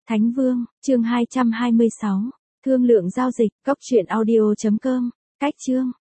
Thánh Vương, chương 226. Thương lượng giao dịch, cốc truyện audio.com. Cách chương.